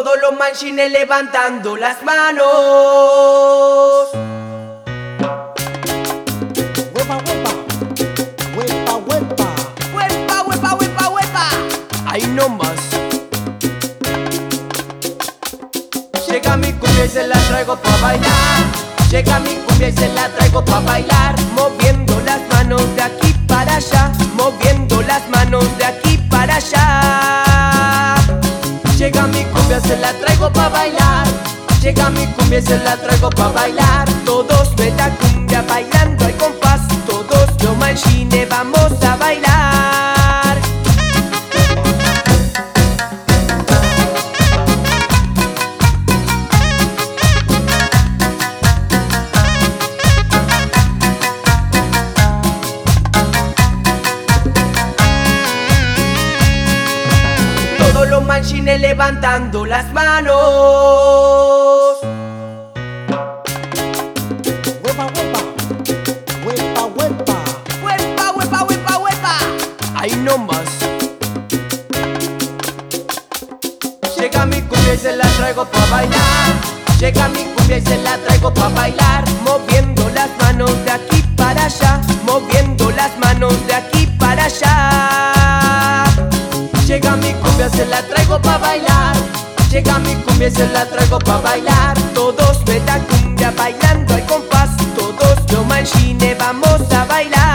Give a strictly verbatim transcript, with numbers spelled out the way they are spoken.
Todos los manchines levantando las manos. Huepa, huepa, huepa, huepa. Huepa, huepa, huepa, huepa. Ahí no más. Llega mi cumbia y se la traigo pa' bailar. Llega mi cumbia y se la traigo pa' bailar. Moviendo las manos de aquí para allá. Moviendo las manos de aquí para allá. Llega mi cumbia, se la traigo pa' bailar. Llega mi cumbia y se la traigo pa' bailar. Todos de la cumbia bailando al compás. Todos los manchines vamos a bailar. Todos los manchines levantando las manos. Huepa, huepa, huepa, huepa. Huepa, huepa, huepa, huepa. Ahí no más. Llega mi cumbia y se la traigo pa' bailar. Llega mi cumbia y se la traigo pa' bailar. Moviendo las manos de aquí para allá. Moviendo las manos de aquí para allá. Llega mi cumbia, se la traigo pa' bailar. Llega mi cumbia y se la traigo pa' bailar. Todos de la cumbia bailando al compás. Todos los manchines vamos a bailar.